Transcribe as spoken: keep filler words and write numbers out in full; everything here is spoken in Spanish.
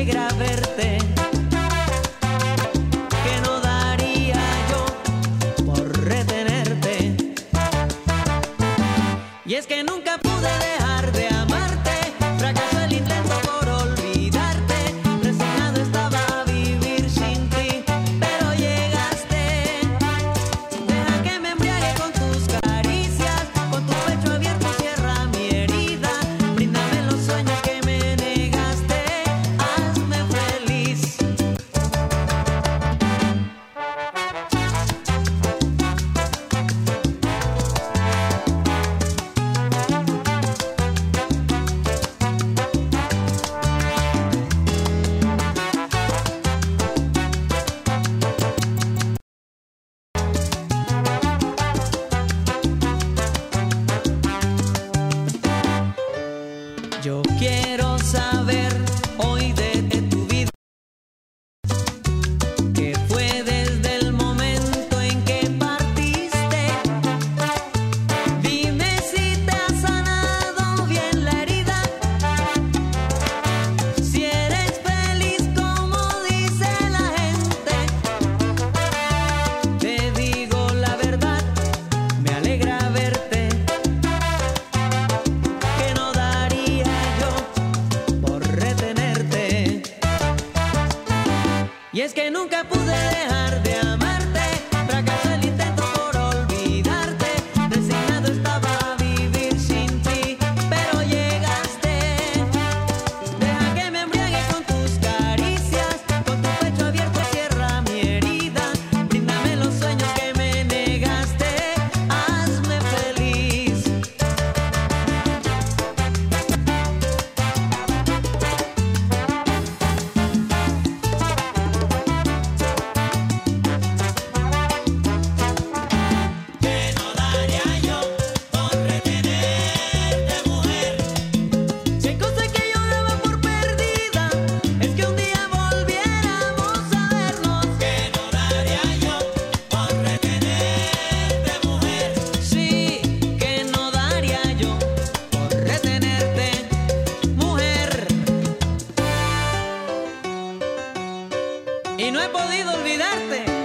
alegra verte, que no daría yo por retenerte. Y es que nunca pude dejar de amarte, fracasó el intento por olvidarte, resignado estaba a vivir sin ti, pero llegaste. Deja que me embriague con tus caricias, con tu pecho abierto cierra mi herida, bríndame los sueños que me negaste, hazme feliz. Yo quiero saber hoy de, de tu vida, que fue desde el momento en que partiste. Dime si te ha sanado bien la herida, si eres feliz como dice la gente. Te digo la verdad, me alegra verte, que no daría por retenerte. Y es que nunca pude dejar de amarte, fracasó el intento por olvidarte, resignado estaba a vivir sin ti, pero llegaste. Deja que me embriague con tus caricias, con tu pecho abierto cierra mi herida, bríndame los sueños que me negaste, hazme feliz. Y no he podido olvidarte.